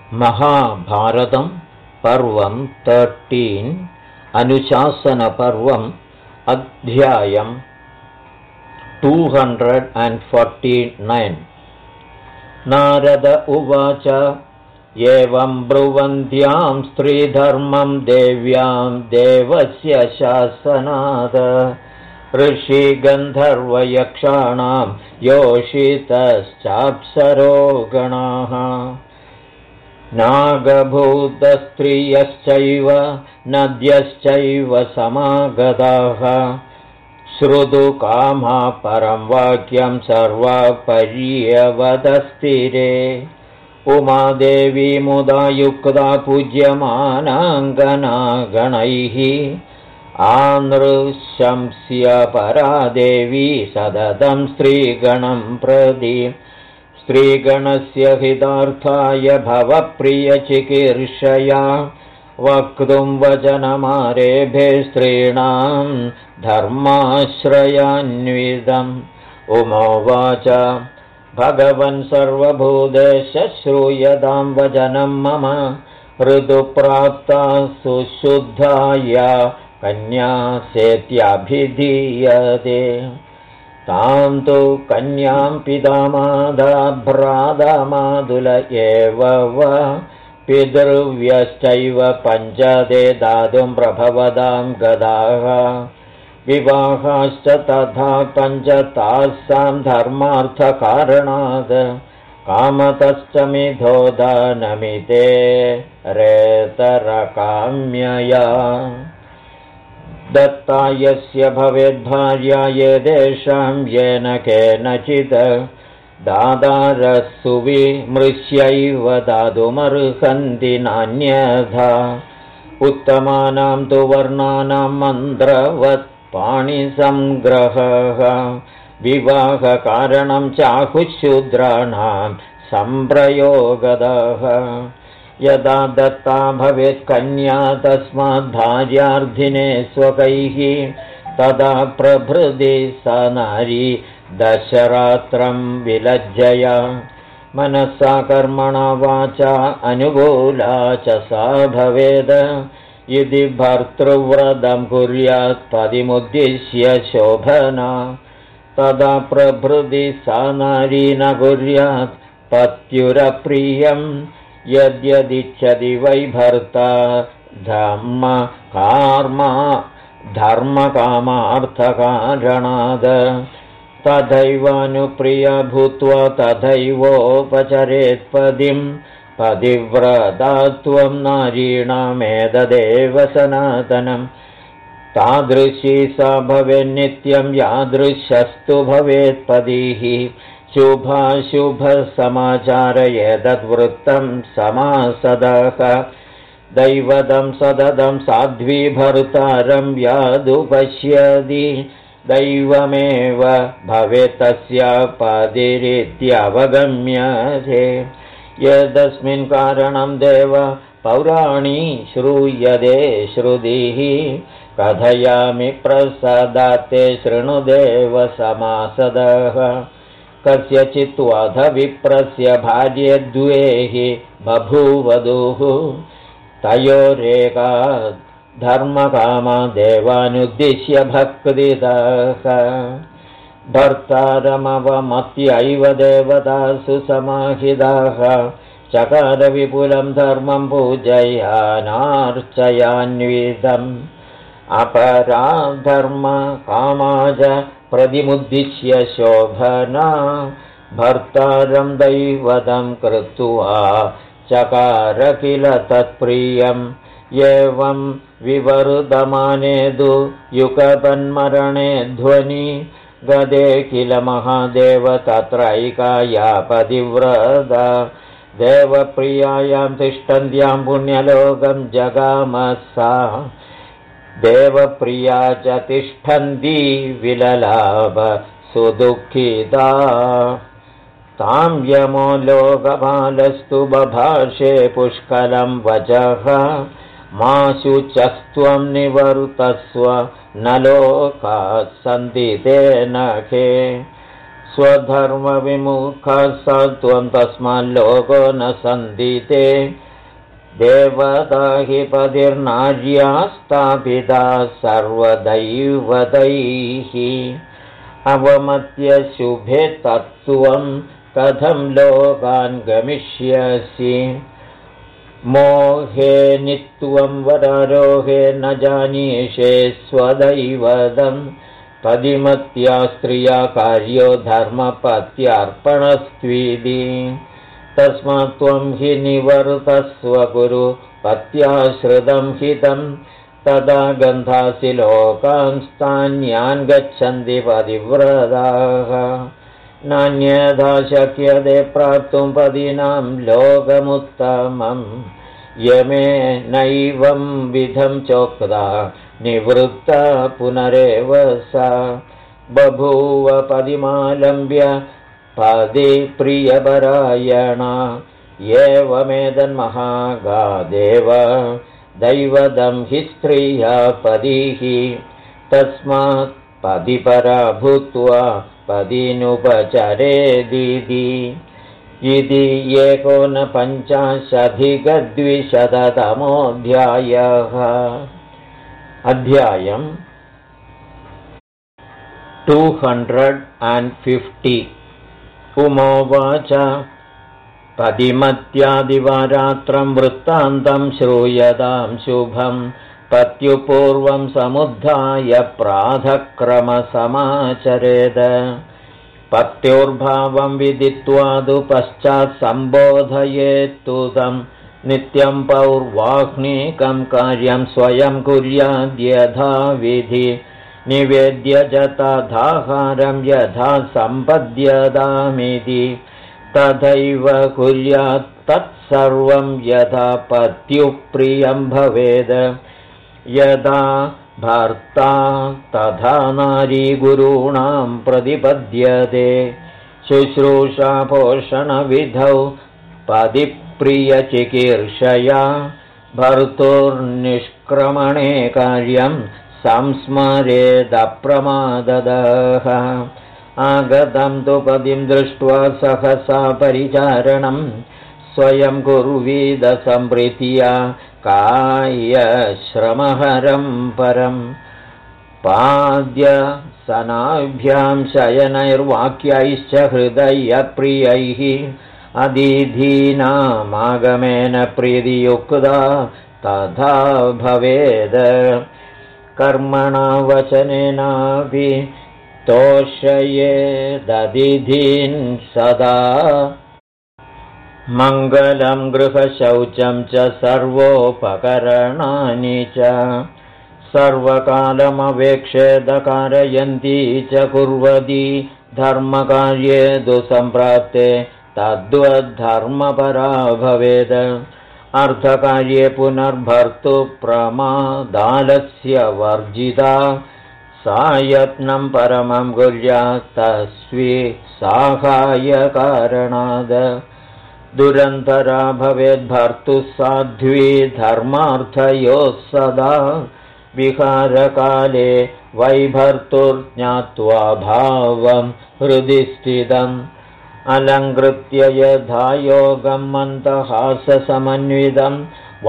महाभारतं पर्वं 13 अनुशासनपर्वम् अध्यायं 249 नारद उवाच एवं ब्रुवन्त्यां स्त्रीधर्मं देव्यां देवस्य शासनात् ऋषिगन्धर्वयक्षाणां योषितश्चाप्सरो गणाः नागभूतस्त्रियश्चैव नद्यश्चैव समागताः श्रुतुकामा परं वाक्यं सर्वा पर्यवदस्तिरे उमादेवी मुदा युक्ता पूज्यमानाङ्गनागणैः आनृशंस्य परा देवी सततं स्त्रीगणं प्रति स्त्रीगणस्य हितार्थाय भवप्रियचिकीर्षया वक्तुं वचनमारेभे स्त्रीणां धर्माश्रयान्वितम् उमोवाच भगवन् सर्वभूतेश श्रूयतां वचनं मम ऋतुप्राप्ता सुशुद्धाया कन्या सेत्यभिधीयते तां तु कन्यां पितामादा भ्रातामातुल एव वा पितृव्यश्चैव पञ्चते दातुं प्रभवतां गदाः विवाहाश्च तथा पञ्च तासां धर्मार्थकारणात् कामतश्च मिथोदानमिते रेतरकाम्यया दत्ता यस्य भवेद्भार्या येषां येन केनचित् दादारस्सुविमृश्यैव दातुमर्हन्ति नान्यथा उत्तमानां तु वर्णानां मन्त्रवत् पाणिसंग्रहः विवाहकारणं चाहुशूद्राणां सम्प्रयोगदः यदा दत्ता भवेत् कन्या तस्माद् भार्यार्थिने स्वकैः तदा प्रभृति सा नारी दशरात्रं विलज्जया मनसा कर्मणा वाचा अनुकूला च सा भवेद यदि भर्तृव्रतं कुर्यात् पतिमुद्दिश्य शोभना तदा प्रभृति सा नारी न कुर्यात् पत्युरप्रियम् यद्यदिच्छति वै भर्ता धर्मकामार्थकारणात् तथैवानुप्रिया भूत्वा तथैवोपचरेत् पदिं पतिव्रतात्वं नारीणामेतदेव सनातनं तादृशी सा भवेन्नित्यं यादृशस्तु भवेत् पतिः शुभाशुभसमाचार एतद्वृत्तं समासदः दैवतं सततं साध्वी भर्तारं यादुपश्यति दैवमेव भवेत् तस्या पतिरित्यवगम्यते यदस्मिन् कारणं देव पौराणी श्रूयते श्रुतिः कथयामि प्रसादाते शृणुदेव समासदः कस्यचित्वाध विप्रस्य भार्ये द्वे हि बभूवधूः तयोरेका धर्मकामा देवानुद्दिश्य भक्तितः भर्तारमवमत्यैव देवतासु समाहिताः चकार विपुलं धर्मं पूजयानार्चयान्वितम् अपरा धर्मकामाज प्रतिमुद्दिश्य शोभना भर्तारं दैवतं कृत्वा चकार किल तत्प्रियम् एवं विवर्धमाने तु युगपन्मरणे ध्वनि गदे किल महादेव तत्रैकाया पतिव्रता देवप्रियायां तिष्ठन्त्यां पुण्यलोकं जगामः सा देवप्रिया च तिष्ठन्ती विललाभ सुदुःखिता तां यमो लोकपालस्तु बभाषे पुष्कलं वचः मा शुचस्त्वं निवर्तस्व न लोकाः सन्ति ते नखे स्वधर्मविमुखः सत्त्वं तस्माल्लोको न सन्दिते देवता हि पतिर्नार्या स्थापिता सर्वदैवतैः अवमत्य शुभे तत्त्वं कथं लोकान् गमिष्यसि मोहे नित्वं वरारोहे न जानीषे स्वदैवतं पतिमत्या स्त्रिया कार्यो धर्मपत्यार्पणस्त्विति तस्मात् त्वं हि निवर्तस्व कुरु पत्याश्रितं हितं तदा गन्धासि लोकांस्तान्यान् गच्छन्ति पतिव्रताः नान्यथा शक्यते प्राप्तुं पदीनां लोकमुत्तमं यमेनैवं विधं चोक्ता निवृत्ता पुनरेव सा बभूव पदिमालम्ब्य पदिप्रियपरायणा एवमेतन्महागादेव दैवतं हि स्त्रिया पदिः तस्मात् पदिपरा भूत्वा पदिनुपचरेदिति इति 1950-द्विशततमोऽध्यायः अध्यायम् 250 उमोवाच पतिमत्यादिवारात्रं वृत्तान्तं श्रूयतां शुभं पत्युपूर्वं समुद्धाय प्रातःक्रमसमाचरेद पत्योर्भावं विदित्वादु पश्चात् सम्बोधयेत्तु तं नित्यं पौर्वाह्निकं कार्यं स्वयं कुर्याद्यथा विधि निवेद्य च तथाहारं यथा सम्पद्यतामिति तथैव कुर्यात् तत्सर्वं यथा पत्युः प्रियं भवेद यदा भर्ता तथा नारी गुरूणां प्रतिपद्यते शुश्रूषापोषणविधौ पतिप्रियचिकीर्षया भर्तुर्निष्क्रमणे कार्यं संस्मरेदप्रमाददः आगतं तु पतिं दृष्ट्वा सहसा परिचारणं स्वयं कुर्वीद सम्प्रीत्या कायश्रमहरं परं पाद्यसनाभ्यां शयनैर्वाक्यैश्च हृदयप्रियैः अदिधीनामागमेन प्रीतियुक्ता तथा भवेद कर्मणा वचनेनापि तोषयेददिधीन् सदा मङ्गलं गृहशौचं च सर्वोपकरणानि च सर्वकालमवेक्षेदकारयन्ती च कुर्वती धर्मकार्ये दुसम्प्राप्ते तद्वद्धर्मपरा भवेद अर्धकार्ये पुनर्भर्तुप्रमादालस्य वर्जिता सा यत्नं परमं कुर्यात् तस्यै साहाय्यकारणाद दुरन्तरा भवेद्भर्तुः साध्वी धर्मार्थयोः सदा विहारकाले वैभर्तुर्ज्ञात्वा भावं हृदि स्थितम् अलङ्कृत्य यथा योगं मन्दहाससमन्वितं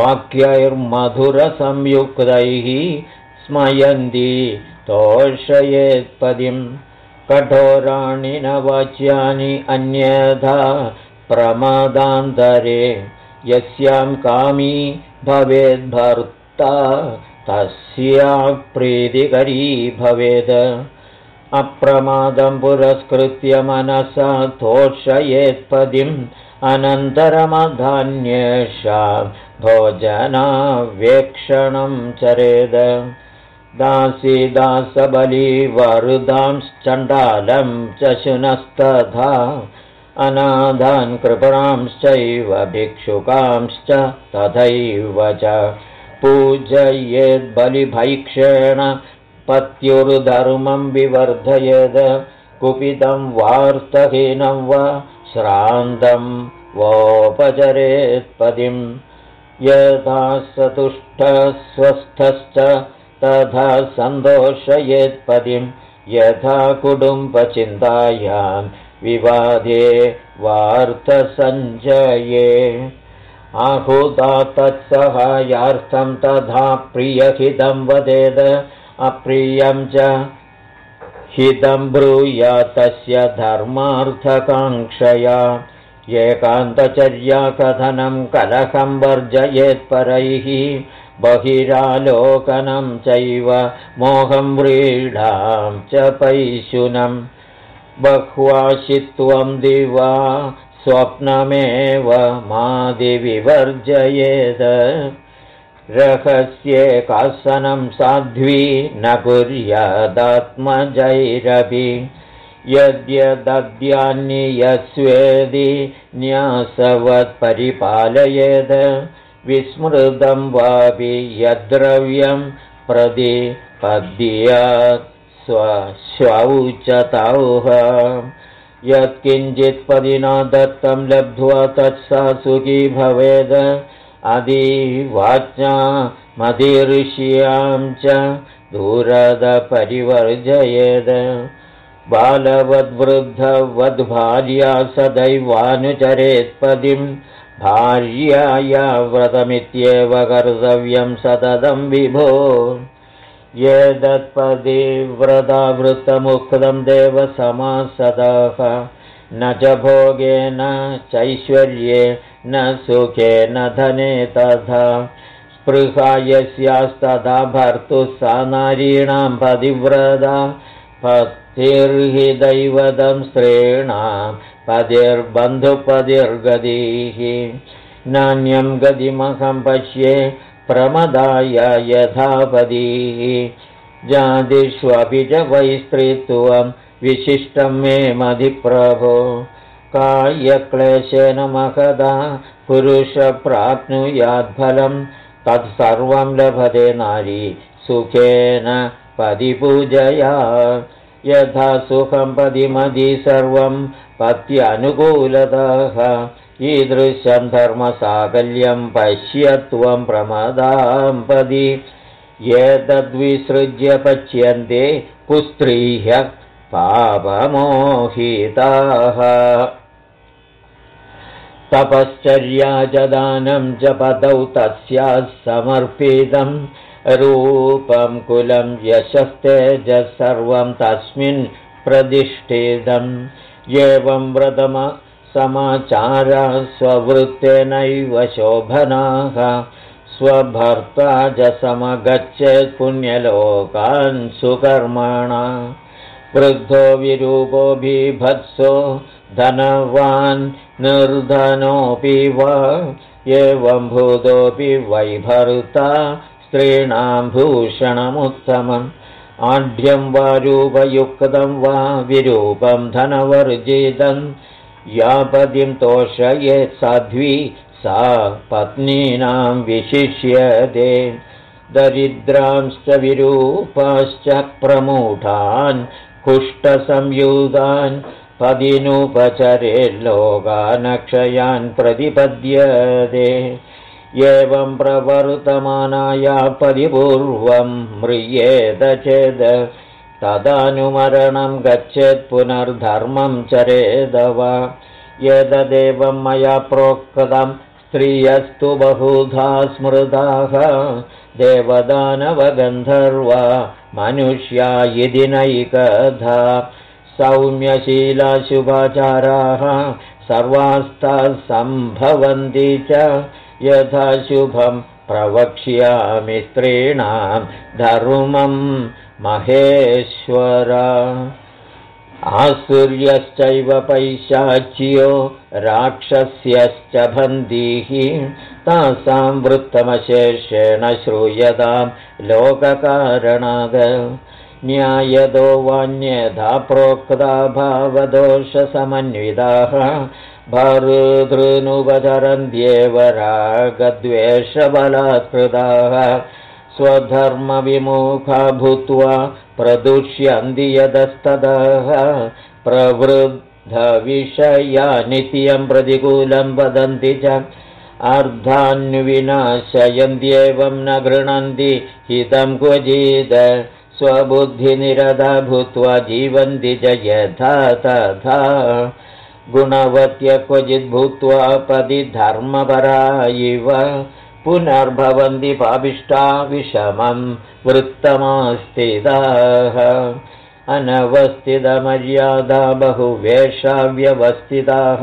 वाक्यैर्मधुरसंयुक्तैः स्मयन्ती तोषयेत्पदिं कठोराणि न वाच्यानि अन्यथा प्रमादान्तरे यस्यां कामी भवेद्भर्ता तस्या प्रीतिकरी भवेद अप्रमादं पुरस्कृत्य मनसा तोषयेत्पदिम् अनन्तरमधान्येषां भोजनावेक्षणं चरेद दासीदासबलीवरुदांश्चण्डालं च शुनस्तथा अनाथान् कृपणांश्चैव भिक्षुकांश्च तथैव च पूजयेद्बलिभैक्षेण पत्युर्धर्मं विवर्धयेद कुपितं वार्तहीनं वा श्रान्तं वोपचरेत्पदिं यथा सतुष्टः स्वस्थश्च तथा सन्तोषयेत्पदिं यथा कुटुम्बचिन्तायां विवादे वार्तसञ्जये आहुता तत्सहायार्थं तथा प्रियहितं वदेद अप्रियं च हितं ब्रूयात् तस्य धर्मार्थकाङ्क्षया एकान्तचर्या कथनं कलहं वर्जयेत्परैः बहिरालोकनं चैव मोहं व्रीडां च पैशुनं बह्वाशित्वं दिवा स्वप्नमेव मादिविवर्जयेत् रहस्ये कासनं साध्वी न कुर्यादात्मजैरपि यद्यदद्यान्नियस्वेदि न्यासवत् परिपालयेत् विस्मृतं वापि यद्द्रव्यं प्रतिपद्यात् स्वशौचतौः यत्किञ्चित्पदिना दत्तं लब्ध्वा तत्सा सुखी भवेद आदिवाच्या मदिऋष्यां च दूरदपरिवर्जयेद बालवद्वृद्धवद्भार्या सदैवानुचरेत्पदिं भार्याया व्रतमित्येव कर्तव्यं सततं विभो एतत्पदे व्रतावृत्तमुक्तं देवसमासदः न च भोगे न चैश्वर्ये न सुखे न धने तथा स्पृहा यस्यास्तथा भर्तुः सा नारीणां पतिव्रता पतिर्हि दैवतं स्त्रीणां पतिर्बन्धुपतिर्गतिः नान्यं गतिमहं पश्ये प्रमदाय यथापदिः जातिष्वपि च वैस्त्रीत्वं विशिष्टं मे मधिप्रभो कायक्लेशेन महदा पुरुषप्राप्नुयाद्फलं तत्सर्वं लभते नारी सुखेन पतिपूजया यथा सुखं पतिमदि सर्वं पत्यनुकूलतः ईदृशं धर्मसाकल्यं पश्यत्वं प्रमदां पदि एतद्विसृज्य पच्यन्ते कुस्त्रीह्यः पापमोहिताः तपश्चर्या च दानं च पदौ तस्याः समर्पितं रूपं कुलं यशस्तेजः सर्वं तस्मिन् प्रतिष्ठितम् एवं व्रतसमाचारा स्ववृत्तेनैव शोभनाः स्वभर्ता च समगच्छेत् पुण्यलोकान् सुकर्मणा वृद्धो विरूपो बिभत्सो धनवान् निर्धनोऽपि वा एवं भूतोऽपि वैभर्ता स्त्रीणां भूषणमुत्तमम् आढ्यं वा रूपयुक्तं वा विरूपं धनवर्जितं या पतिं तोषयेत् साध्वी सा पत्नीनां विशिष्यते दरिद्रांश्च विरूपाश्च प्रमूढान् कुष्ठसंयुतान् पदिनुपचरेल्लोकानक्षयान् प्रतिपद्यते एवं प्रवर्तमानाया परिपूर्वं म्रियेत चेद तदानुमरणं गच्छेत् पुनर्धर्मं चरेद वा एतदेवं मया प्रोक्तं स्त्रियस्तु बहुधा स्मृताः देवदानवगन्धर्वा मनुष्या इति नैकधा सौम्यशीला शुभाचाराः सर्वास्ताः सम्भवन्ति च यथा शुभं प्रवक्ष्यामि स्त्रीणां धर्मं महेश्वर आसुर्यश्चैव पैशाच्यो राक्षस्यश्च बन्दिः तासां वृत्तमशेषेण श्रूयतां लोककारणात् न्यायदो वान्यथा प्रोक्ता भावदोषसमन्विताः भर्तॄनुपचरन्त्येव रागद्वेषबलात्कृताः स्वधर्मविमुखा भूत्वा प्रदुष्यन्ति यतस्ततः प्रवृद्धविषया नित्यं प्रतिकूलं वदन्ति च अर्धान्विनाशयन्त्येवं न गृह्णन्ति हितं क्वचित् स्वबुद्धिनिरता भूत्वा जीवन्ति च यथा तथा गुणवत्य क्वचिद् भूत्वा पदिधर्मपरा इव पुनर्भवन्ति पापिष्टा विषमं वृत्तमास्थिताः अनवस्थितमर्यादा बहुवेषा व्यवस्थिताः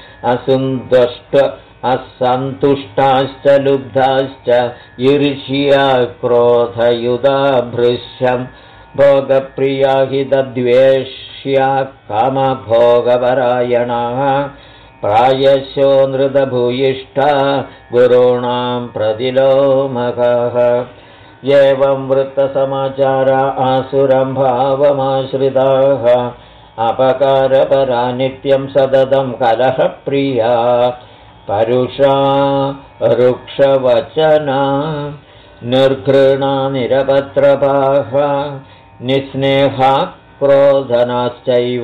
असन्तुष्टाश्च लुब्धाश्च ईर्ष्या क्रोधयुधा भृशं भोगप्रिया हि तद्वेष्या कामभोगपरायणाः प्रायशो नृतभूयिष्ठा गुरूणां प्रतिलोमकः एवं वृत्तसमाचारा आसुरं भावमाश्रिताः अपकारपरा नित्यं सततं कलहप्रिया परुषा रुक्षवचना निर्घृणा निरपत्रपाः निस्नेहा क्रोधनाश्चैव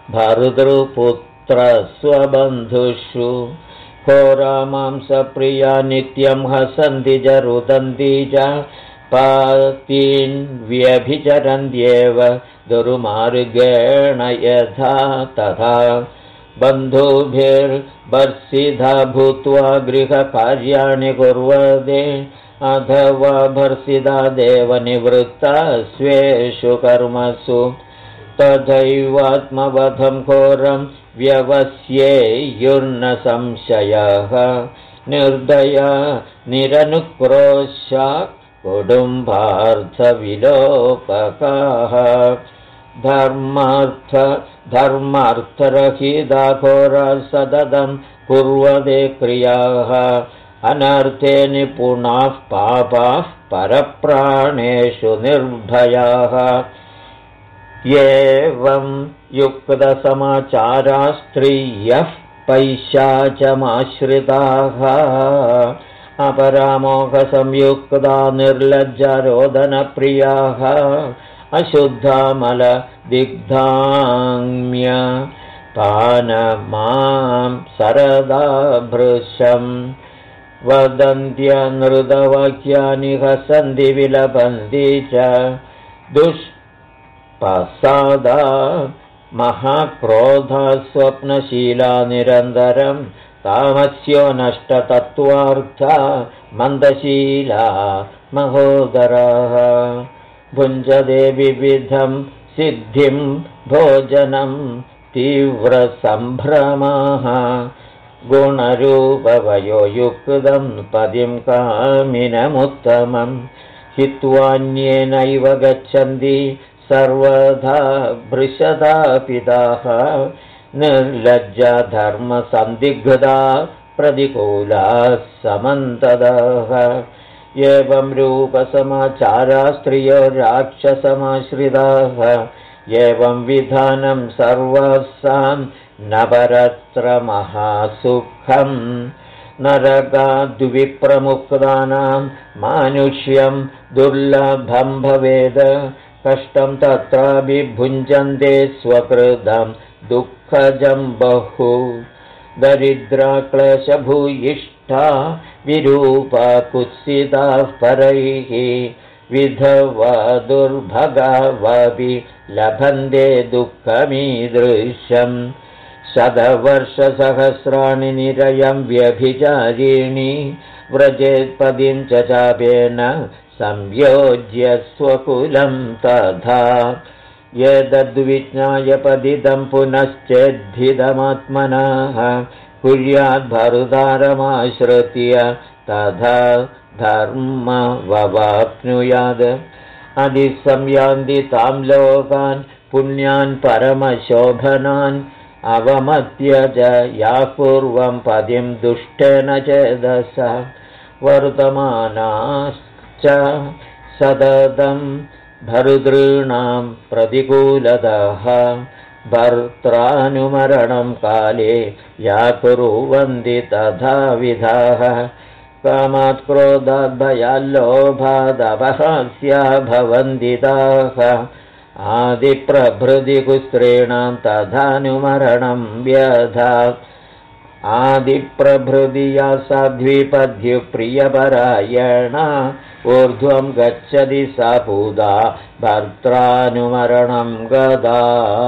भर्तृपुत्रस्वबन्धुषु घोरामांसप्रिया नित्यं हसन्ति च रुदन्ति च पातीन् व्यभिचरन्त्येव दुर्मार्गेण यथा तथा बन्धुभिर्भर्सिता भूत्वा गृहकार्याणि कुर्वते अथवा भर्सिता देवनिवृत्ता स्वेषु कर्मसु तथैवात्मवधं घोरं व्यवस्येयुर्न संशयः निर्दया निरनुक्रोशा कुटुम्बार्थविलोपकाः धर्मार्थरहिता घोरा सततं कुर्वते क्रियाः अनर्थे निपुणाः पापाः परप्राणेषु निर्भयाः एवं युक्तसमाचारा स्त्रियः पैशाचमाश्रिताः अपरामोहसंयुक्ता निर्लज्जारोदनप्रियाः अशुद्धामलदिग्धाम्य पानमां सरदा भृशं वदन्त्यनृतवाक्यानि हसन्ति विलपन्ति च दुष्पसादा महाक्रोधा स्वप्नशीला निरन्तरं तामस्यो नष्टतत्त्वार्था मन्दशीला महोदराः भुञ्जते विविधं सिद्धिं भोजनं तीव्रसम्भ्रमाः गुणरूपवयोयुक्तं पदिं कामिनमुत्तमं हित्वान्येनैव गच्छन्ति सर्वदा भृशदापिताः निर्लज्जा धर्मसन्दिग्धा प्रतिकूलाः समन्तदाः एवं रूपसमाचारा स्त्रियो राक्षसमाश्रिताः एवं विधानं सर्वसां न परत्र महासुखं नरकाद्विप्रमुक्तानां मानुष्यं दुर्लभं भवेद कष्टं तत्राभिभुञ्जन्ते स्वकृतं दुःखजं बहु दरिद्रा क्लेशभूयिष्ठा विरूपा कुत्सिताः परैः विधवा दुर्भगावपि लभन्ते दुःखमीदृशम् शतवर्षसहस्राणि निरयं व्यभिचारिणि व्रजेत्पदिं च चापेन संयोज्य स्वकुलं तथा एतद्विज्ञाय पतितं पुनश्चेद्धितमात्मनः कुर्याद्भर्तारमाश्रित्य तथा धर्मववाप्नुयात् अधिसंयान्ति तां लोकान् पुण्यान् परमशोभनान् अवमत्य च याः पूर्वं पदिं दुष्टेन चेदसा वर्तमानाश्च सततं भर्तॄणां प्रतिकूलतः भर्त्रानुमरणं काले या कुर्वन्ति तथा विधाः कामात् क्रोधात् भयाल्लोभादपहास्या भवन्ति ताः आदिप्रभृति कुस्त्रीणां तथानुमरणं व्यधा आदिप्रभृति या साध्वीपद्युप्रियपरायणा ऊर्ध्वं गच्छति सा पूदा भर्त्रानुमरणं गदा।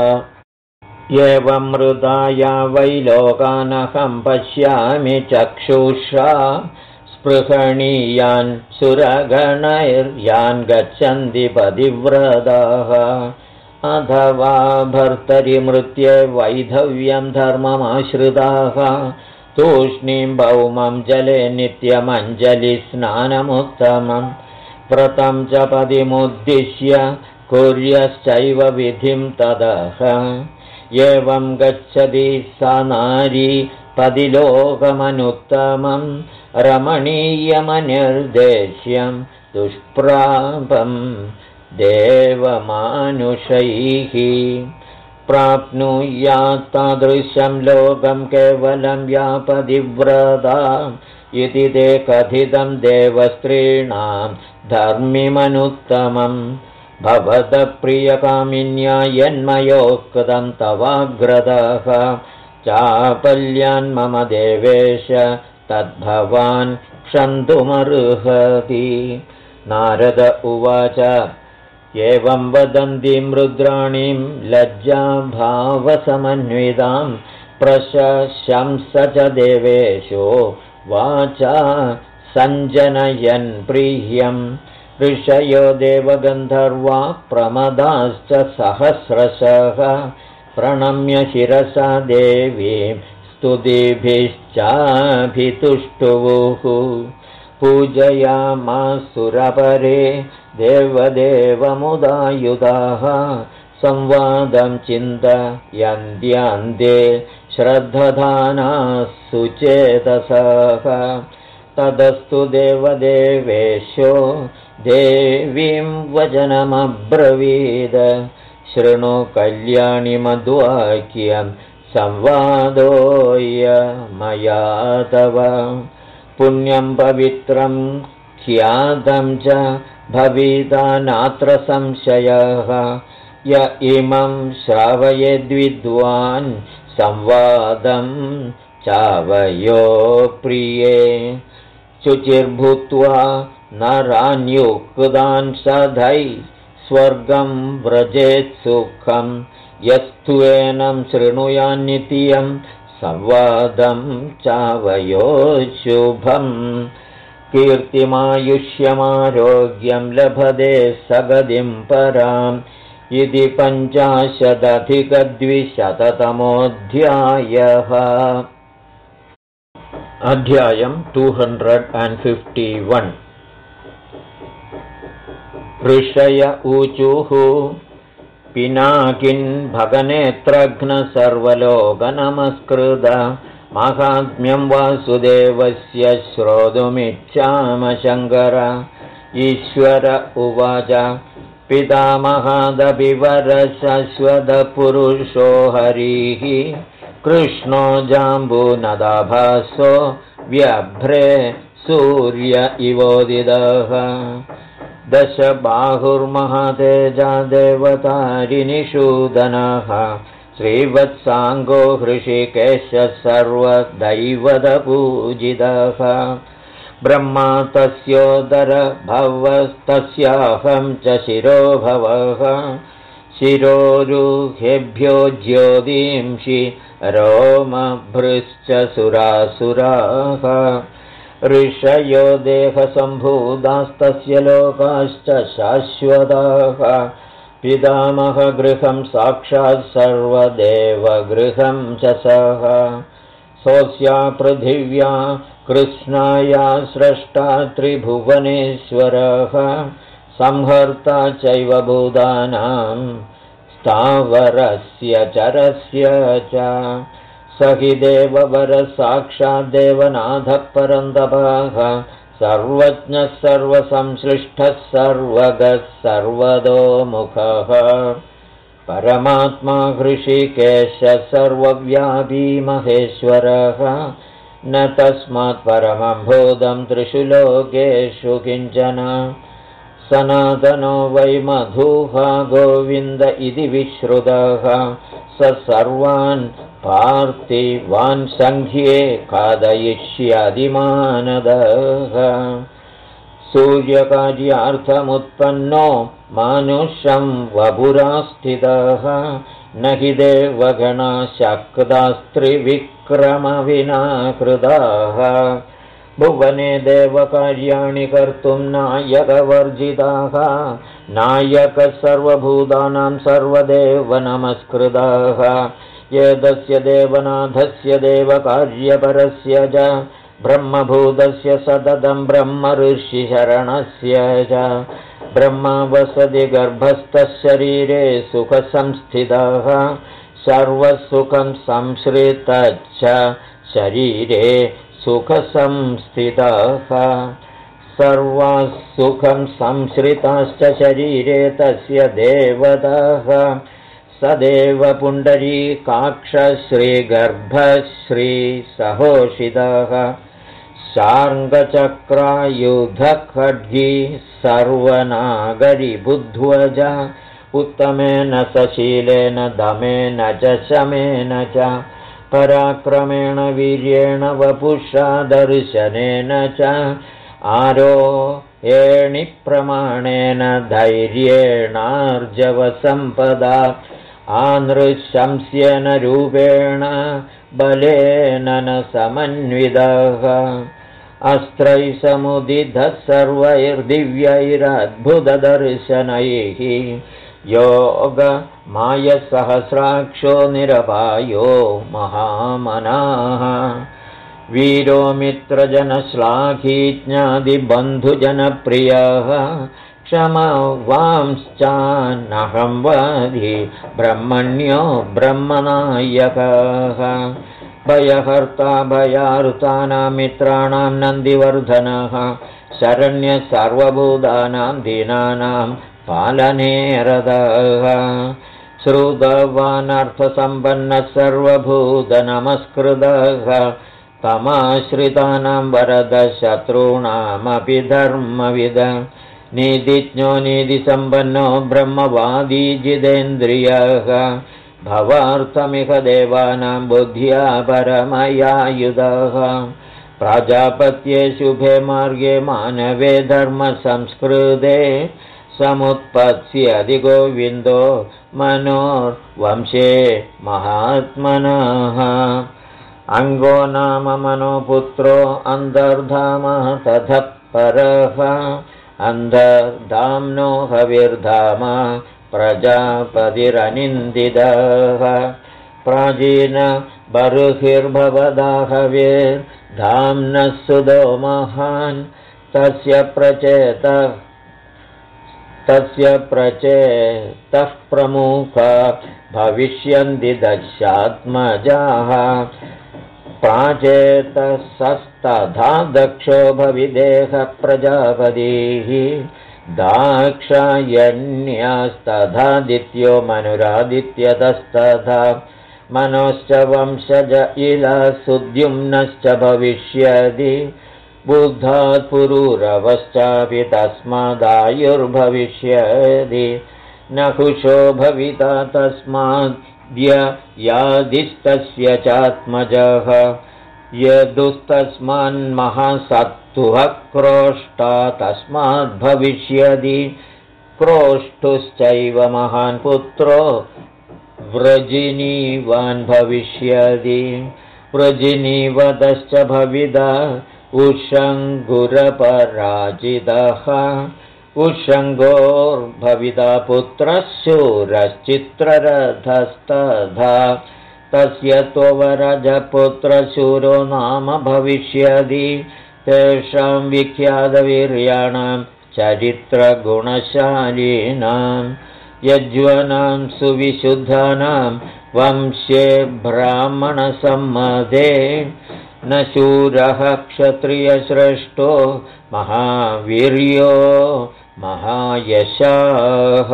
एवं मृदाया वै लोकानहं पश्यामि चक्षुषा स्पृहणीयान् सुरगणैर्यान् गच्छन्ति पतिव्रताः। अथवा भर्तरिमृत्ये वैधव्यं धर्ममाश्रिताः तूष्णीं भौमं जले नित्यमञ्जलिस्नानमुत्तमं व्रतं च पतिमुद्दिश्य कुर्यश्चैव विधिं तदः। एवं गच्छति सा नारी पतिलोकमनुत्तमं रमणीयमनिर्देश्यं दुष्प्रापं देवमानुषैः। प्राप्नुयात् तादृशं लोकं केवलं या पतिव्रता इति ते कथितं देवस्त्रीणां धर्मिमनुत्तमं। भवतः प्रियकामिन्या यन्मयोक्तं तवाग्रतः चापल्यान् मम देवेश तद्भवान् क्षन्तुमर्हति। नारद उवाच एवं वदन्तीं रुद्राणीं लज्जाभावसमन्वितां प्रशंस च देवेशो वाचा सञ्जनयन् प्रियम्। ऋषयो देवगन्धर्वा प्रमदाश्च सहस्रशः प्रणम्य शिरसा देवीं स्तुतिभिश्चाभितुष्टुवुः। पूजयामासुरपरे देवदेवमुदायुधाः संवादं चिन्तयन्त्यान्ते श्रद्धधानाः सुचेतसः। तदस्तु देवदेवेशो देवीं वचनमब्रवीद शृणु कल्याणि मद्वाक्यं संवादोऽय मया तव। पुण्यं पवित्रं ख्यातं च भविता नात्र संशयः। य इमं श्रावयेद्विद्वान् संवादं चावयो प्रिये। शुचिर्भूत्वा नरान्युक्तान् सधै स्वर्गं व्रजेत् सुखं। यस्त्वेनं शृणुयान्नित्यं संवादं चावयो शुभम्। कीर्तिमायुष्यमारोग्यं लभते सगतिं पराम् इति 50-अधिक-200तमोऽध्यायः। अध्यायं 251। ऋषय ऊचुः पिनाकिन् भगनेत्रघ्न सर्वलोकनमस्कृत माहात्म्यं वासुदेवस्य श्रोतुमिच्छाम शङ्कर। ईश्वर उवाच पितामहादभिवरशश्वतपुरुषो हरिः कृष्णो जाम्बूनदाभासो व्यभ्रे सूर्य इवोदितः। दशबाहुर्महातेजा देवतारिनिषूदनः श्रीवत्साङ्गो हृषिकेशः सर्वदैवतपूजितः। ब्रह्मा तस्योदरभवस्तस्याहं च शिरोभवः। शिरोरुहेभ्यो ज्योतिंषि रोमभृश्च सुरासुराः। ऋषयो देहसम्भूतास्तस्य लोकाश्च शाश्वताः। पितामहगृहं साक्षात् सर्वदेवगृहं च सः। सोऽस्या पृथिव्या कृष्णाया स्रष्टा त्रिभुवनेश्वरः। संहर्ता चैव भूतानां स्थावरस्य चरस्य च। स हि देववरः साक्षात् देवनाथः परन्तपः। सर्वज्ञः सर्वसंश्लिष्टः सर्वगः सर्वतोमुखः। परमात्मा हृषिकेशः सर्वव्यापी महेश्वरः। न तस्मात् परमं भूतं त्रिषु लोकेषु किञ्चन। सनातनो वै मधुहा गोविन्द इति विश्रुतः। स सर्वान् पार्थिवान् संख्ये खादयिष्यति मानदः। सूर्यकार्यार्थमुत्पन्नो मानुषं वपुरा स्थितः न हि देवगणा शक्तास्त्रिविक्रमविना कृताः भुवने देवकार्याणि कर्तुं नायकवर्जिताः नायकः सर्वभूतानां सर्वदेव नमस्कृताः एतस्य देवनाथस्य देवकार्यपरस्य च ब्रह्मभूतस्य सततं ब्रह्म ऋषिशरणस्य च ब्रह्मा वसति गर्भस्थः शरीरे सुखसंस्थितः सर्वसुखं संश्रितश्च शरीरे सुखसंस्थितः सर्वसुखं संश्रिताश्च शरीरे तस्य देवतः सदेव पुण्डरीकाक्षश्रीगर्भश्रीसहोषितः शार्ङ्गचक्रायुधखड्गी सर्वनागरिबुद्ध्वज उत्तमेन सशीलेन दमेन च शमेन च पराक्रमेण वीर्येण वपुषा दर्शनेन च आरोहेणिप्रमाणेन धैर्येणार्जवसम्पदा आनृशंस्येन रूपेण बलेन न समन्वितः अस्त्रैः समुदितः सर्वैर्दिव्यैरद्भुतदर्शनैः योगमायसहस्राक्षो निरपायो महामनाः वीरो मित्रजनश्लाघी ज्ञातिबन्धुजनप्रियः क्षमवांश्चान्नहं वादी ब्रह्मण्यो ब्रह्मनायकः भयहर्ता भयार्तानां मित्राणां नन्दिवर्धनः शरण्यः सर्वभूतानां दीनानां पालने रतः श्रुतवानर्थसम्पन्नः सर्वभूतनमस्कृतः तमाश्रितानां वरदः शत्रूणामपि धर्मविद नीतिज्ञो नीतिसम्पन्नो ब्रह्मवादी जितेन्द्रियः भवार्थमिह देवानां बुद्ध्या परमयायुधः प्राजापत्ये शुभे मार्गे मानवे धर्मसंस्कृते समुत्पत्स्यति गोविन्दो मनोर्वंशे महात्मनः अङ्गो नाम मनोपुत्रो अन्तर्धामः ततः परः अन्तर्धाम्नो हविर्धाम प्रजापतिरनिन्दितः प्राचीन बर्हिर्भवदा हविर्धाम्नः सुदो महान् तस्य प्रचेतः प्रमुखा भविष्यन्ति दशात्मजाः प्राचेतसस्तथा दक्षो भविदेह प्रजापतिः दाक्षायण्यास्तथादित्यो मनुरादित्यतस्तथा मनोश्च वंशज इला सुद्युम्नश्च भविष्यति बुद्धात् पुरूरवश्चापि तस्मादायुर्भविष्यति नहुषो भविता तस्माद्यादिस्तस्य चात्मजः यदुस्तस्मान्महासत्तुः क्रोष्टा तस्माद्भविष्यति क्रोष्टुश्चैव महान् पुत्रो व्रजिनीवान् भविष्यति व्रजिनीवतश्च भविदा उषङ्गुरपराजितः उषङ्गोर्भविता पुत्रः शूरश्चित्ररथस्तथा तस्य त्वरजपुत्रशूरो नाम भविष्यति तेषां विख्यातवीर्याणां चरित्रगुणशालीनां यज्वनां सुविशुद्धानां वंशे ब्राह्मणसम्मते न शूरः क्षत्रियश्रेष्ठो महावीर्यो महायशाः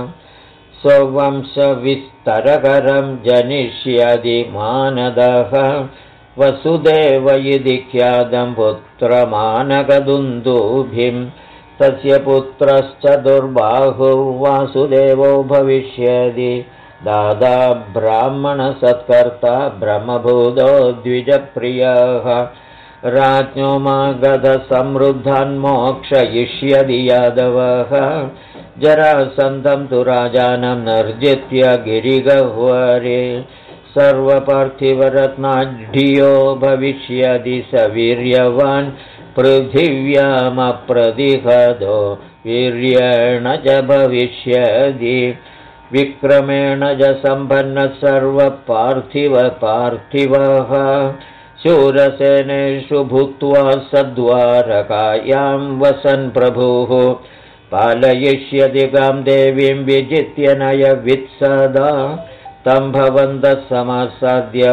स्ववंशविस्तरकरं जनिष्यति मानदः वसुदेव इति ख्यातं पुत्रमानकदुन्दुभिं तस्य पुत्रश्च दुर्बाहुर्वासुदेवो भविष्यति दादा ब्राह्मणसत्कर्ता ब्रह्मभूतो द्विजप्रियः राज्ञो मागधसमृद्धान् मोक्षयिष्यति यादवः जरासन्धं तु राजानं निर्जित्य गिरिगह्वरे सर्वपार्थिवरत्नाढ्यो भविष्यति स वीर्यवान् पृथिव्यामप्रतिहतो वीर्येण च भविष्यति विक्रमेण च सम्पन्नः सर्वपार्थिवः शूरसेनेषु भूत्वा सद्वारकायां वसन् प्रभुः पालयिष्यति गां देवीं विजित्य नयवित्सदा तं भवन्तः समासाद्य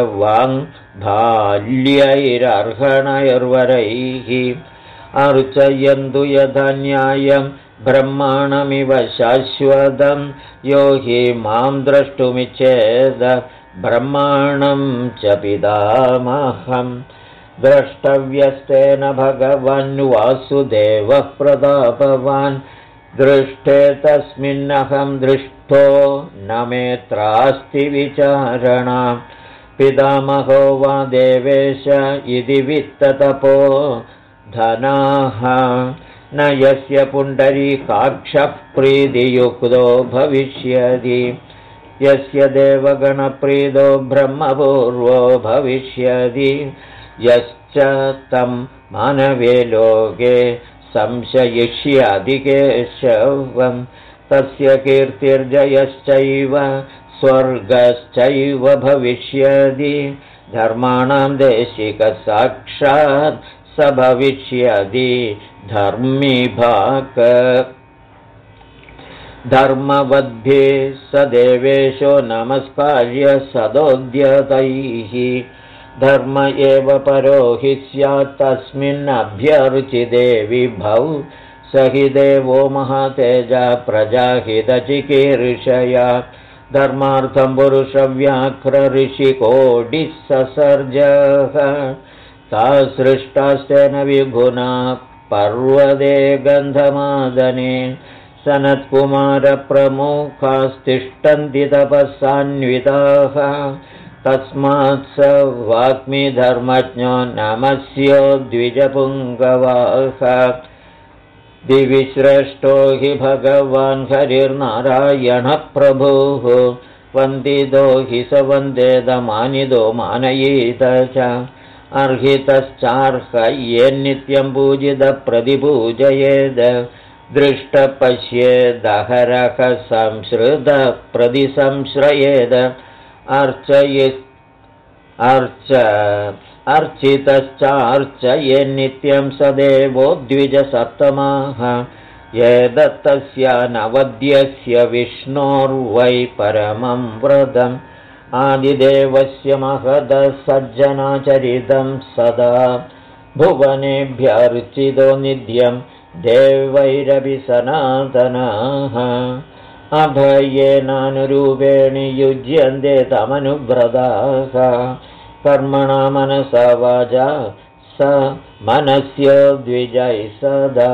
वाङ्भाल्यैरर्हणैर्वरैः अर्चयन्तु यथा न्यायं ब्रह्माणमिव शाश्वतं यो हि मां द्रष्टुमिच्छेद ब्रह्माणं च पितामहं द्रष्टव्यस्तेन भगवन् वासुदेवः प्रतापवान् दृष्टे तस्मिन्नहं दृष्टो न मेऽत्रास्ति विचारणा पितामहो वा देवेश इति वित्ततपो धनाः न यस्य पुण्डरीकाक्षः प्रीतियुक्तो भविष्यति यस्य देवगणप्रीतो ब्रह्मपूर्वो भविष्यति यश्च तं मानवे लोके संशयिष्यति केशवं तस्य कीर्तिर्जयश्चैव स्वर्गश्चैव भविष्यति धर्माणां देशिकसाक्षात् स भविष्यति धर्मीभाक् धर्मवद्भिः स देवेशो नमस्कार्य सदोद्यतैः धर्म एव परो हि स्यात् तस्मिन्नभ्यर्चिते विभौ स हि देवो महातेजा प्रजाहितचिकीर्षया धर्मार्थं पुरुषव्याघ्रऋषिकोटिः ससर्जः ता सृष्टास्तेन विगुणा पर्वते गन्धमादने सनत्कुमारप्रमुखास्तिष्ठन्ति तपस्सान्विताः तस्मात् स वाग्मी धर्मज्ञो नमस्यो द्विजपुङ्गवाः दिवि श्रेष्ठो हि भगवान् हरिर्नारायणः प्रभुः वन्दितो हि स वन्देदमानितो मानयेत च अर्हितश्चार्हयेन्नित्यं पूजितप्रतिपूजयेद दृष्टपश्येदहरः संश्रितप्रतिसंश्रयेद अर्चितश्चार्चयेन्नित्यं स देवो द्विजसप्तमाः ये दत्तस्य नवद्यस्य विष्णोर्वै परमं व्रतम् आदिदेवस्य महदः सज्जनाचरितं सदा भुवनेभ्यर्चितो नित्यं देवैरपि सनातनाः अभयेनानुरूपेण युज्यन्ते तमनुव्रताः कर्मणा मनसा वाचा स मनस्य द्विजैः सदा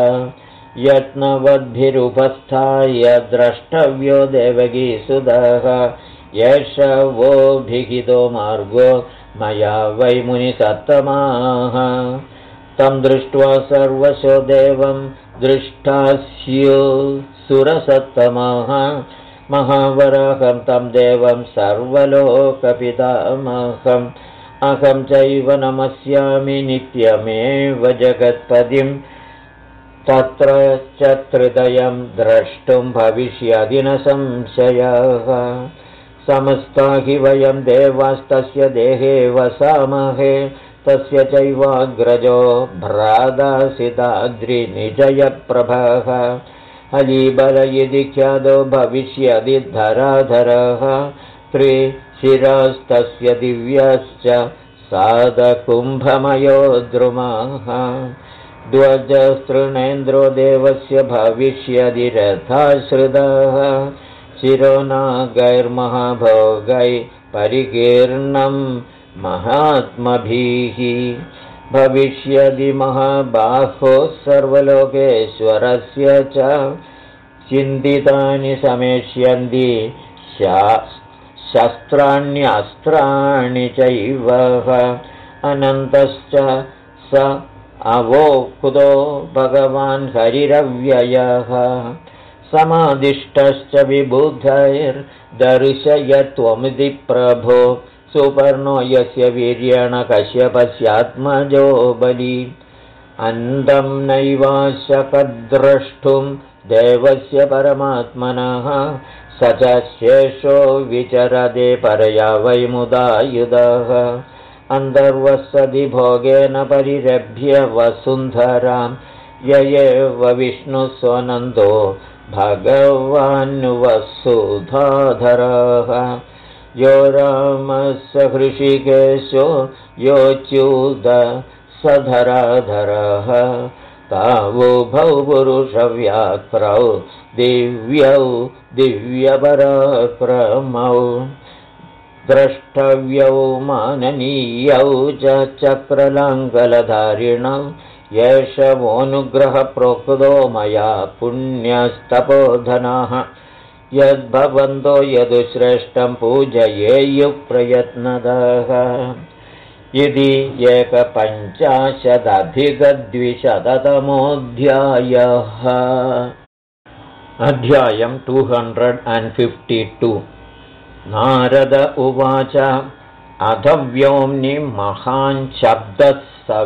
यत्नवद्भिरुपस्थाय द्रष्टव्यो देवकीसुतः एष वो भिहितो मार्गो मया वै मुनिसत्तमाः तं दृष्ट्वा सर्वशो देवं दृष्टास्यो सुरसत्तमाः महावराहं तं देवं सर्वलोकपितामहम् अहं चैव नमस्यामि नित्यमेव जगत्पतिं तत्र च त्रिदयं द्रष्टुं भविष्यति न संशयः समस्ता हि वयं देवास्तस्य देहे वसामहे तस्य चैवाग्रजो भ्रातासिताद्रिनिजयप्रभः हलीबल इति ख्यातो भविष्यति धराधरः त्रिशिरस्तस्य दिव्यश्च साधकुम्भमयो द्रुमः ध्वजस्तृणेन्द्रो देवस्य भविष्यति रथाश्रितः शिरोनागैर्महाभोगै परिकीर्णं महात्मभिः भविष्यति महाबाहो सर्वलोकेश्वरस्य च चिन्तितानि समेष्यन्ति शस्त्राण्यस्त्राणि चैव अनन्तश्च स अवोक्तो भगवान् हरिरव्ययः समादिष्टश्च विबुधैर्दर्शय त्वमिति प्रभो सुपर्णो यस्य वीर्येण कश्यपस्यात्मजो बली अन्तं नैवाशकद्रष्टुं देवस्य परमात्मनः स च शेषो विचरदे परया वै मुदायुधः अन्तर्वसति भोगेन परिरभ्य वसुन्धरां य एव विष्णुस्वनन्दो भगवान् वसुधाधरः यो रामस्य हृषिकेशो योच्युत सधराधरः तावुभौ पुरुषव्याक्रौ दिव्यौ दिव्यपराक्रमौ द्रष्टव्यौ माननीयौ च चक्रलाङ्गलधारिणौ येष वोऽनुग्रहप्रोक्तो मया पुण्यस्तपोधनाः यद्भवन्तो यदुश्रेष्ठं पूजयेयुः प्रयत्नतः इति 150-200तमोऽध्यायः। अध्यायं 252। नारद उवाच अथ व्योम्नि महान् शब्दः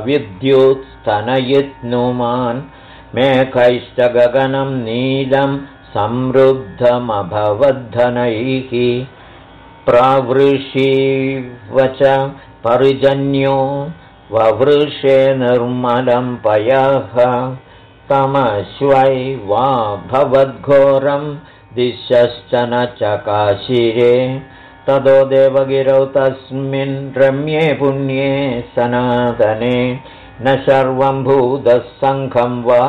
सविद्युत्स्तनयित्नुमान् मेघैश्च गगनं नीलं समृद्धमभवद्धनैः प्रावृषीवच परिजन्यो ववृषे निर्मलं पयः तमश्वै वा भवद्घोरं दिशश्च न चकाशिरे ततो देवगिरौ तस्मिन् रम्ये पुण्ये सनातने न सर्वं भूतसङ्घं वा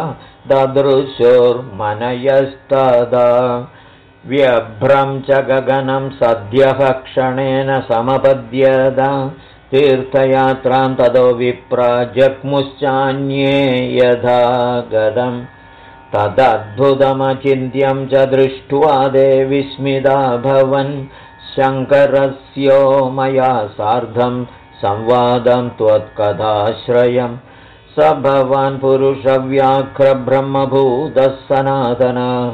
ददृशुर्मनयस्तदा व्यभ्रं च गगनं सद्यः क्षणेन समपद्यत तीर्थयात्रां ततो विप्रा जग्मुश्चान्ये यथा गदम् तदद्भुतमचिन्त्यं च दृष्ट्वा ते विस्मिता भवन् शङ्करस्यो मया सार्धं संवादं त्वत्कथाश्रयम् स भवान् पुरुषव्याघ्रब्रह्मभूतः सनातनः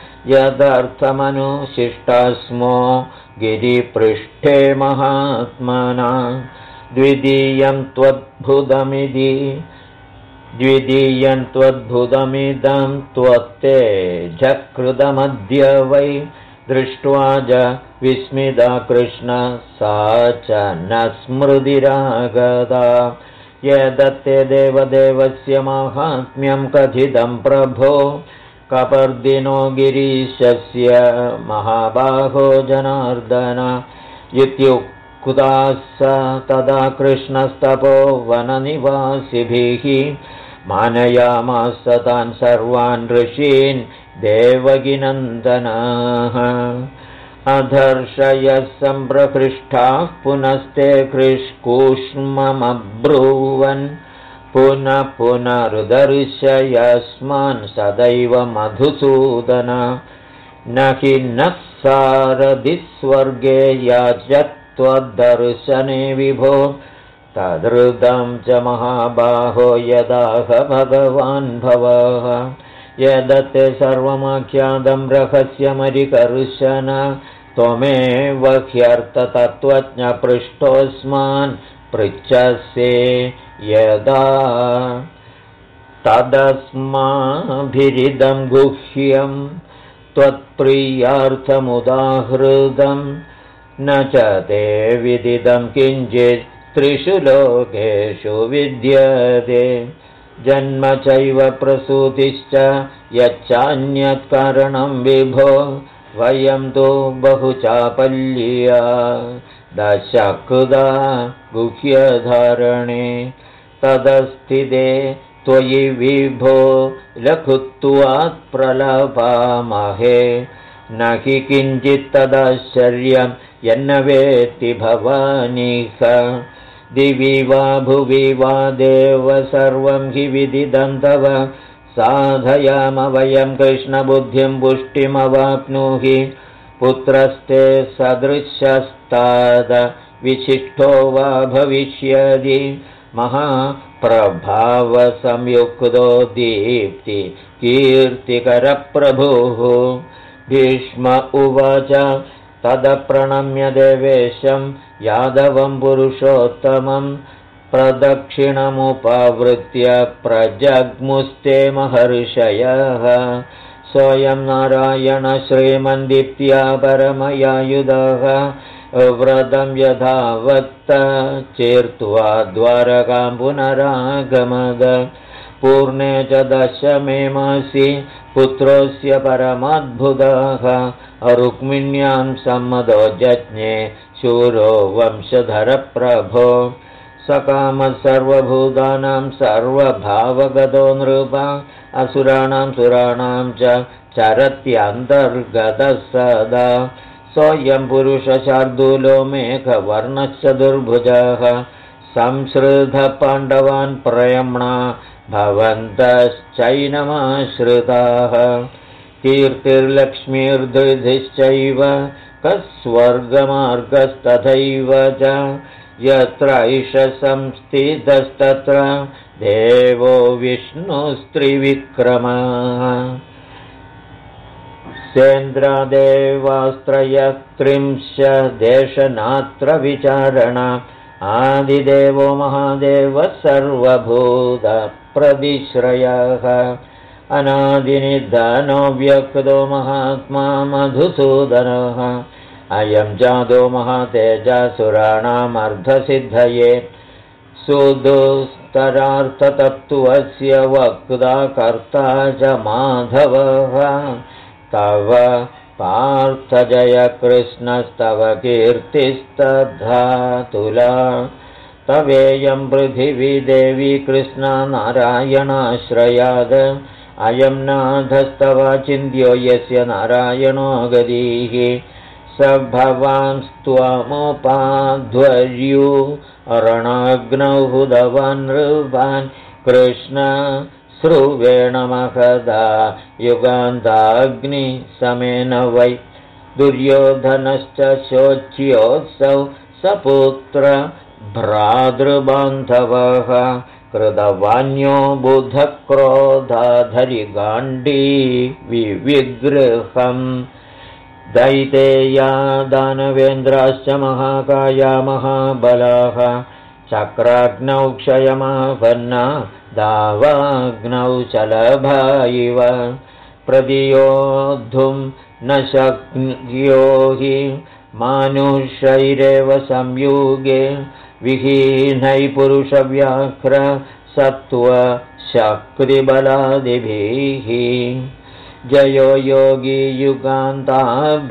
यदर्थमनुशिष्टस्मो गिरिपृष्ठे महात्मना द्वितीयं त्वद्भुतमिदं त्वत्तेजकृतमद्य वै दृष्ट्वा च विस्मिता कृष्ण सा च न स्मृतिरागता यदत्ते देवदेवस्य माहात्म्यं कथितं प्रभो कपर्दिनो गिरीशस्य महाबाहो जनार्दन इत्युक्ताः स तदा कृष्णस्तपो वननिवासिभिः मानयामास तान् सर्वान् ऋषीन् देवकीनन्दनाः अधर्षयः सम्प्रकृष्टाः पुनस्ते कृष्कूष्ममब्रुवन् पुनः पुनरुदर्शयस्मान् सदैव मधुसूदन न हि नः सारथिस्वर्गे याचत्वद्दर्शने विभो तदृदं च महाबाहो यदाह भगवान् भवः यदत्ते सर्वमाख्यातं रहस्यमरिकर्षण त्वमेव ह्यर्थतत्त्वज्ञ पृष्टोऽस्मान् पृच्छसे यदा तदस्माभिरिदं गुह्यं त्वत्प्रियार्थमुदाहृतं न च ते विदितं किञ्चित् त्रिषु लोकेषु विद्यते जन्म चैव प्रसूतिश्च यच्चान्यत् कारणं विभो वयं तु बहुचापल्या दशकृदा गुह्यधारणे तदस्थिते त्वयि विभो लघुत्वात् प्रलभामहे न हि किञ्चित् तदाश्चर्यं यन्न वेत्ति भवानिह दिवि वा भुवि वा देव सर्वं हि विदितं तव साधयाम वयं कृष्णबुद्धिं पुष्टिमवाप्नुहि पुत्रस्ते सदृशस्ताद विशिष्टो वा भविष्यति प्रभावसंयुक्तो दीप्ति कीर्तिकरप्रभुः। भीष्म उवाच तदप्रणम्य देवेशं यादवं पुरुषोत्तमं प्रदक्षिणमुपवृत्य प्रजग्मुस्ते महर्षयः। सोऽयं नारायण श्रीमन्दीप्त्या परमयायुधः व्रतं यथावत् चेर्त्वा द्वारकां पुनरागमद। पूर्णे च दशमे मासि पुत्रोऽस्य परमाद्भुतः रुक्मिण्यां सम्मतो जज्ञे शूरो वंशधरप्रभो। सकामः सर्वभूतानां सर्वभावगतो नृप असुराणां सुराणां च चरत्यन्तर्गतः सदा। सोऽयं पुरुषशार्दूलो मेघवर्णश्च दुर्भुजः संसृतपाण्डवान् प्रयम्णा भवन्तश्चैनमाश्रिताः। कीर्तिर्लक्ष्मीर्धृतिश्चैव कस्वर्गमार्गस्तथैव च यत्र ईश संस्थितस्तत्र देवो विष्णुस्त्रिविक्रमः। सेन्द्रादेवास्त्रयस्त्रिंशदेशनात्र विचारणा आदिदेवो महादेवः सर्वभूतप्रतिश्रयः। अनादिनिधनो व्यक्तो महात्मा मधुसूदनः अयं जातो महातेजसुराणामर्धसिद्धये। सुदुस्तरार्थतत्त्वस्य वक्ता कर्ता च माधवः। तव पार्थ जय कृष्णस्तव कीर्तिस्तथा तुला। तवेयं पृथिवी देवी कृष्णा नारायणाश्रयाद। अयं नाथस्तव चिन्त्यो यस्य नारायणो गतिः। स भवांस्त्वमुपाध्वर्यु रणाग्नौ हुतवान् नृपान् कृष्ण श्रुवेण महदा युगान्ताग्निसमेन वै। दुर्योधनश्च शोच्योऽसौ सपुत्र भ्रातृबान्धवः कृतवान्यो बुधक्रोधाधरिगाण्डी विविगृहम्। दैतेया दानवेन्द्राश्च महाकाया महाबलाः चक्राग्नौ क्षयमापन्ना दावाग्नौ शलभा इव। प्रतियोद्धुं न शक्यो हि मानुषैरेव संयुगे विहीनै पुरुषव्याघ्र सत्त्वशक्तिबलादिभिः। जयो योगी युगान्ताभ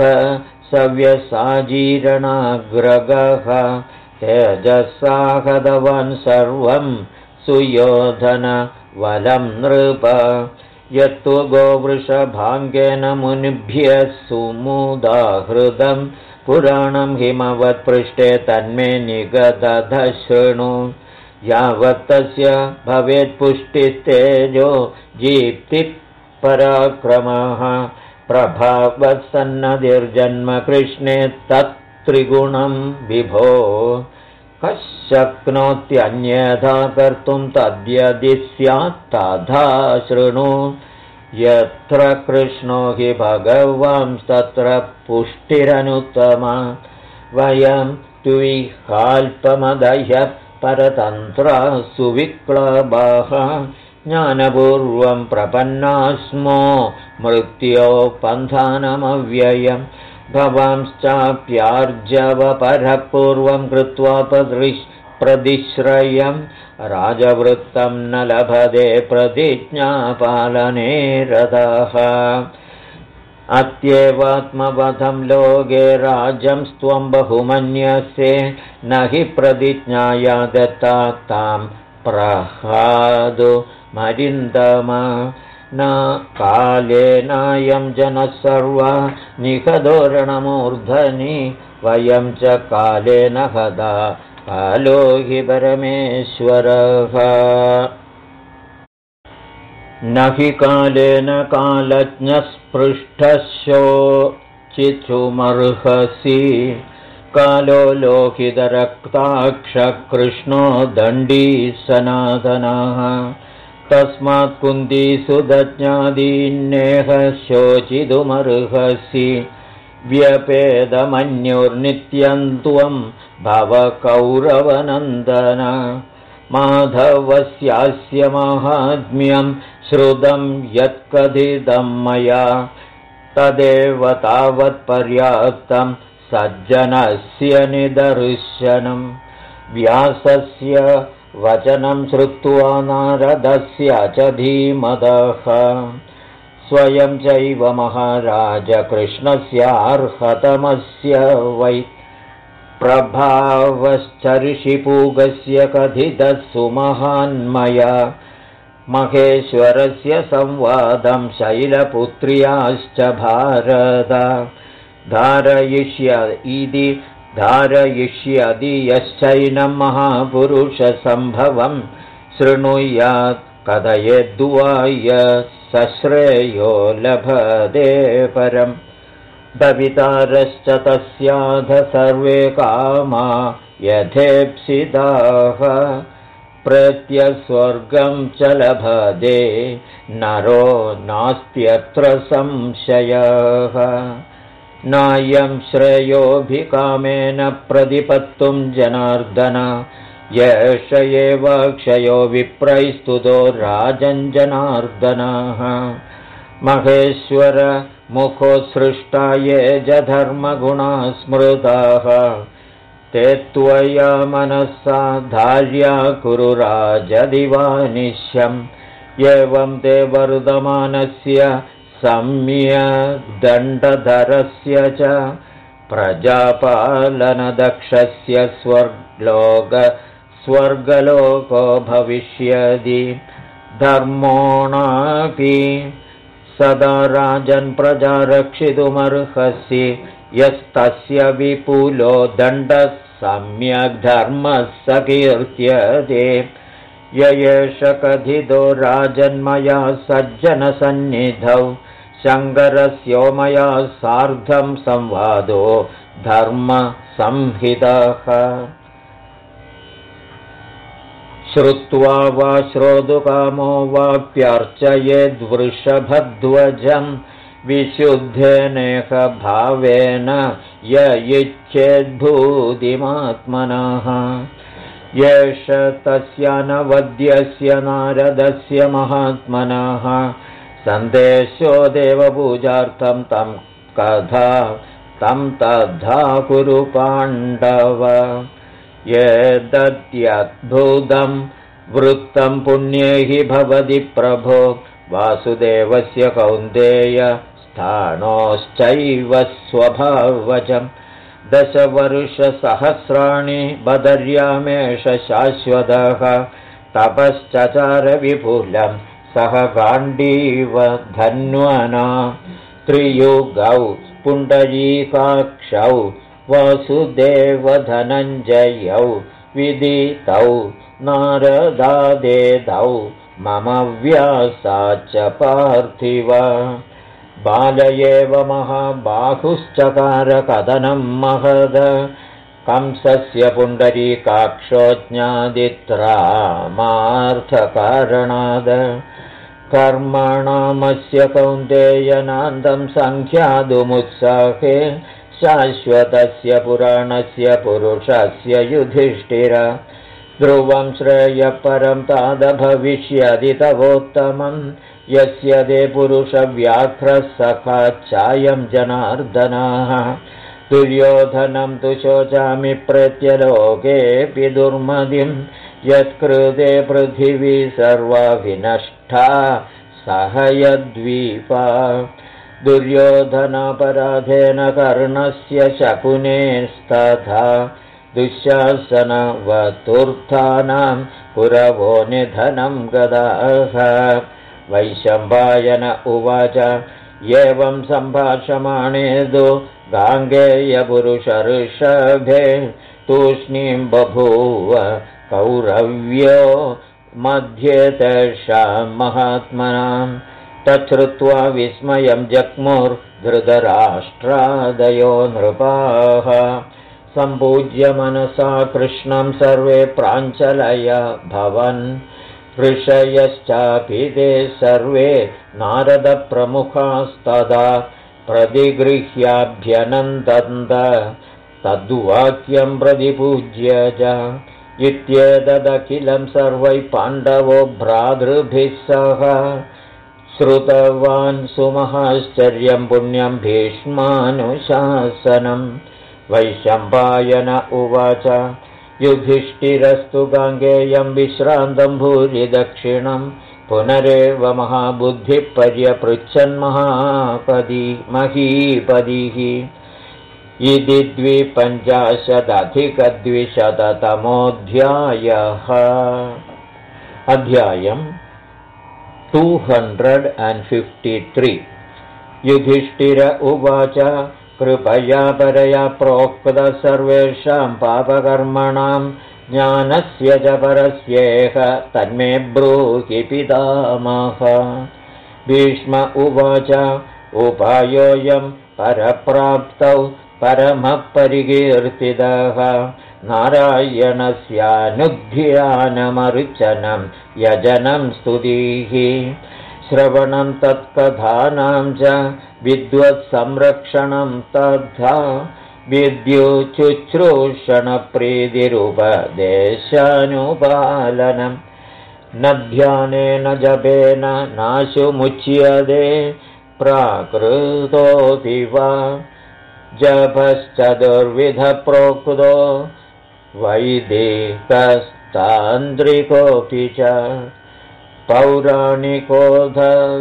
सव्यसाजीरणाग्रगः तेजसा हतवान् सर्वं सुयोधनवलं नृप। यत्तु गोवृषभाङ्गेन मुनिभ्यः सुमुदाहृतं पुराणं हिमवत्पृष्ठे तन्मे निगदध शृणु। यावत्तस्य भवेत्पुष्टिस्तेजो जीप्तिः पराक्रमः प्रभावत्सन्नतिर्जन्म कृष्णे तत्त्रिगुणं विभो। कः शक्नोत्यन्यथा कर्तुं तद्यदि स्यात् तथा शृणु। यत्र कृष्णो हि भगवांस्तत्र पुष्टिरनुत्तमा। वयं द्विहाल्पमदह्य परतन्त्रा सुविक्लबाः ज्ञानपूर्वं प्रपन्नास्मो मृत्यो पन्थानमव्ययम्। भवांश्चाप्यार्जवपरः पूर्वं कृत्वा प्रतिश्रयं राजवृत्तं न लभते प्रतिज्ञापालने रतः। अत्येवात्मवधं लोके राजं स्त्वं बहुमन्यसे न हि प्रतिज्ञाया दत्ता तां प्रहादु मरिन्दम। न कालेनायं जनः सर्वा निहदोरणमूर्धनि वयं च कालेन हता कालो हि परमेश्वरः। न हि कालेन कालज्ञस्पृष्टः शोचितुमर्हसि कालो लोहितरक्ताक्षकृष्णो दण्डी सनातनः तस्मात् कुन्तीसुतज्ञादीन्नेह शोचितुमर्हसि व्यपेदमन्युर्नित्यं त्वं भव कौरवनन्दन माधवस्यास्य माहात्म्यं श्रुतं यत्कथितं मया तदेव तावत्पर्याप्तं सज्जनस्य निदर्शनं व्यासस्य वचनं श्रुत्वा नारदस्य च धीमतः स्वयं चैव महाराज कृष्णस्यार्हतमस्य वै प्रभावश्चर्षिपूगस्य कथितः सुमहान्मया महेश्वरस्य संवादं शैलपुत्र्याश्च भारत धारयिष्यति यश्चैनं महापुरुषसम्भवं शृणुयात् कथयेद्वाय सश्रेयो लभते परम् दवितारश्च तस्याध सर्वे कामा यथेप्सिताः प्रत्यस्वर्गं च लभते नरो नास्त्यत्र संशयः नायं श्रेयोभिकामेन प्रतिपत्तुं जनार्दन येष एव क्षयो विप्रैस्तुतो राजञ्जनार्दनः महेश्वर मुखोत्सृष्टा ये च धर्मगुणाः स्मृताः ते त्वया मनसा धार्या कुरु राजदिवानिश्यम् एवं ते वर्धमानस्य सम्यग्दण्डधरस्य च प्रजापालनदक्षस्य स्वर्गलोको भविष्यति धर्मोणापि सदा राजन् प्रजा रक्षितुमर्हसि यस्तस्य विपुलो दण्डः सम्यग्धर्मः स कीर्त्यते य एष कथितो राजन्मया सज्जनसन्निधौ शङ्करस्योमया सार्धं संवादो धर्मसंहितः श्रुत्वा वा श्रोतुकामो वाप्यर्चयेद्वृषभध्वजं विशुद्धेनेह भावेन य इच्छेद्भूतिमात्मनः येष तस्यानवद्यस्य नारदस्य महात्मनः सन्देशो देवपूजार्थं तं तथा कुरु पाण्डव ये दद्यद्भुतं वृत्तं पुण्ये हि भवति प्रभो वासुदेवस्य कौन्तेय स्थानोश्चैव स्वभावजम् 10 वर्षसहस्राणि बदर्यामेष शाश्वतः तपश्चचार विपुलं सह गाण्डीव धन्वना त्रियुगौ पुण्डरीकाक्षौ वासुदेवधनञ्जयौ विदितौ नारदादेदौ मम व्यासा च पार्थिव बालयेव महाबाहुश्चकार कदनं महद कंसस्य पुण्डरीकाक्षो ज्ञादित्रामार्थकारणाद कर्मणामस्य कौन्तेयनान्दं सङ्ख्यातुमुत्साहे शाश्वतस्य पुराणस्य पुरुषस्य युधिष्ठिर ध्रुवं श्रेयःपरं तादभविष्यति तवोत्तमम् यस्य ते पुरुषव्याघ्रः सखा चायं जनार्दनः दुर्योधनं तु शोचामि प्रेत्यलोकेऽपि दुर्मदिं यत्कृते पृथिवी सर्वा विनष्टा सह यद्वीपा दुर्योधनापराधेन कर्णस्य शकुनेस्तथा दुःशासनवतुर्थानां पुरवो निधनं गदाः वैशम्पायन उवाच एवं सम्भाषमाणेदु गाङ्गेयपुरुषऋषभे तूष्णीं बभूव कौरव्यो मध्ये तेषां महात्मनां तच्छ्रुत्वा विस्मयं जग्मुर्धृतराष्ट्रादयो नृपाः सम्पूज्य मनसा कृष्णं सर्वे प्राञ्चलय भवन् ऋषयश्चापि ते सर्वे नारदप्रमुखास्तदा प्रतिगृह्याभ्यनन्दन्त तद्वाक्यं प्रतिपूज्य च इत्येतदखिलं सर्वैः पाण्डवो भ्रातृभिः सह श्रुतवान् सुमहाश्चर्यं पुण्यं भीष्मानुशासनं वैशम्पायन उवाच युधिष्ठिरस्तु गाङ्गेयं विश्रान्तं भूरि दक्षिणं पुनरेव महाबुद्धिः पर्यपृच्छन्महीपतिः इति 250-अधिक-200तमोऽध्यायः। अध्यायम् 253 युधिष्ठिर उवाच कृपया परया प्रोक्त सर्वेषां पापकर्मणां ज्ञानस्य च परस्येह तन्मे ब्रूहि पितामह। भीष्म उवाच उपायोऽयं परप्राप्तौ परमः परिकीर्तितः नारायणस्यानुध्यानमर्चनं यजनं स्तुतिः श्रवणं तत्कथानां च विद्वत्संरक्षणं तथा विद्युच्चुश्रूषणप्रीतिरुपदेशानुपालनं न ध्यानेन जपेन नाशुमुच्यते प्राकृतोऽपि वा जपश्चतुर्विधः प्रोक्तो वैदिकस्तान्त्रिकोऽपि च पौराणिकोऽध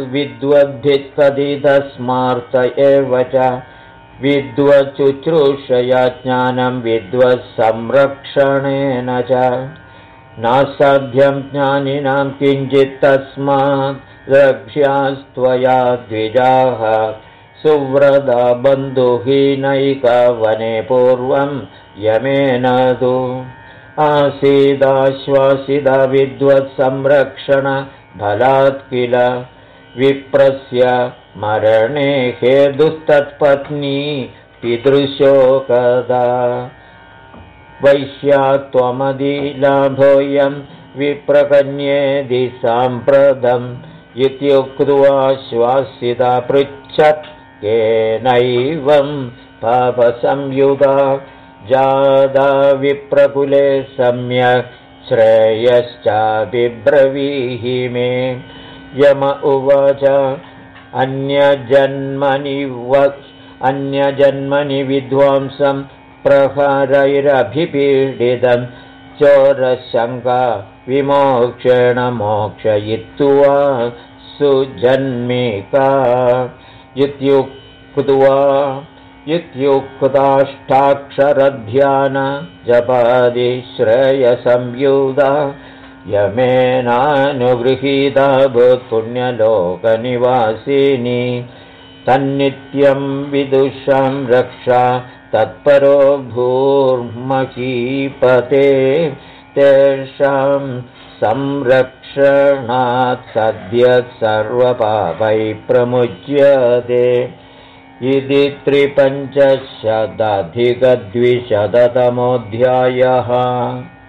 विद्वद्भित्कथितस्मार्त एव च विद्वच्चुश्रूषया ज्ञानं विद्वत्संरक्षणेन च नासाध्यं ज्ञानिनां किञ्चित् तस्मात् रक्ष्यास्त्वया द्विजाः सुव्रता बन्धुहीनैकवने पूर्वं यमेन तु आसीदाश्वासिता विद्वत्संरक्षण बलात् किल विप्रस्य मरणे हेतुस्तत्पत्नी पितृशोकदा वैश्यात्वमदिलाभोऽयं विप्रकन्येदि साम्प्रतम् इत्युक्त्वा श्वासिता पृच्छत् केनैवं पापसंयुगा जादा विप्रकुले सम्यक् श्रेयश्चाभिब्रवीहि मे। यम उवाच अन्यजन्मनि विद्वांसं प्रहरैरभिपीडितं चोरशङ्का विमोक्षेण मोक्षयित्वा सुजन्मिका इत्युक्ताष्टाक्षरध्यान जपादि श्रेयसंयुधा यमेनानुगृहीता भूत्पुण्यलोकनिवासिनी तन्नित्यं विदुषां रक्षा तत्परो भूर्महीपते तेषां संरक्षणात् सद्यः सर्वपापैः प्रमुच्यते। इति 350-200तमोऽध्यायः।